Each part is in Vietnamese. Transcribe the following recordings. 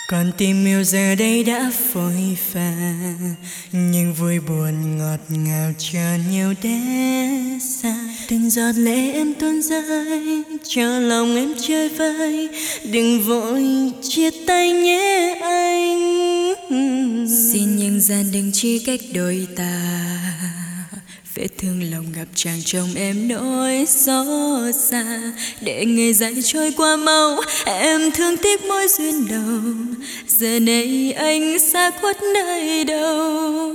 Còn tim yêu giờ đây đã phôi pha, nhưng vui buồn ngọt ngào chờ nhau để xa. Từng giọt lệ em tuôn rơi, cho lòng em chơi vơi. Đừng vội chia tay nhé anh. Xin nhân gian đừng chia cách đôi ta, vết thương lòng gặp chàng chồng em nỗi xót xa. Để ngày dài trôi qua mau, em thương tiếc mối duyên đầu. Giờ này anh xa khuất nơi đâu,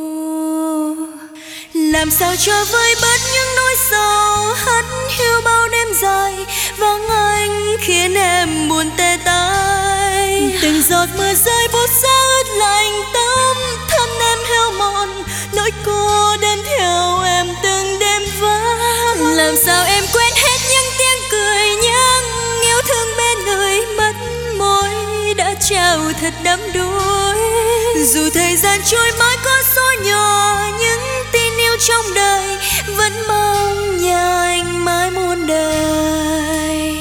làm sao cho vơi bớt những nỗi sầu hắt hiu bao đêm dài. Vắng anh khiến em buồn tê tái, từng giọt mưa rơi buốt giá ướt lạnh tấm thân em heo mòn. Nỗi cô đơn theo em từng đêm vắng, làm sao em quên hết những tiếng cười, những yêu thương bên người mất môi đã trao thật đắm đuối. Dù thời gian trôi mãi có số nhỏ, những tin yêu trong đời vẫn mong nhà anh mãi muôn đời.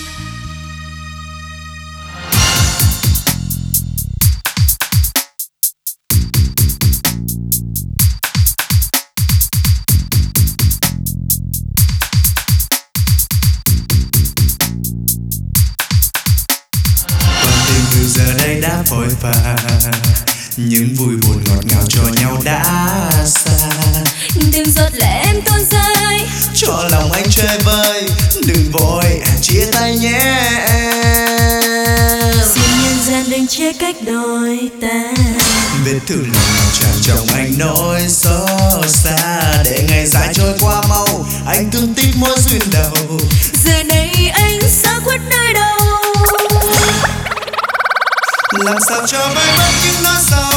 Giờ đây đã vội vã, những vui buồn ngọt ngào cho nhau đã xa. Từng giọt lệ em tuôn rơi, cho lòng anh chơi vơi. Đừng vội chia tay nhé em. Xin nhân gian đừng chia cách đôi ta, vết thương lòng nào chàng chồng anh nỗi xót xa. Để ngày dài trôi qua mau, anh thương tiếc mối duyên đầu. Giờ này anh xa khuất nơi đâu, làm sao cho vơi bớt những nỗi sầu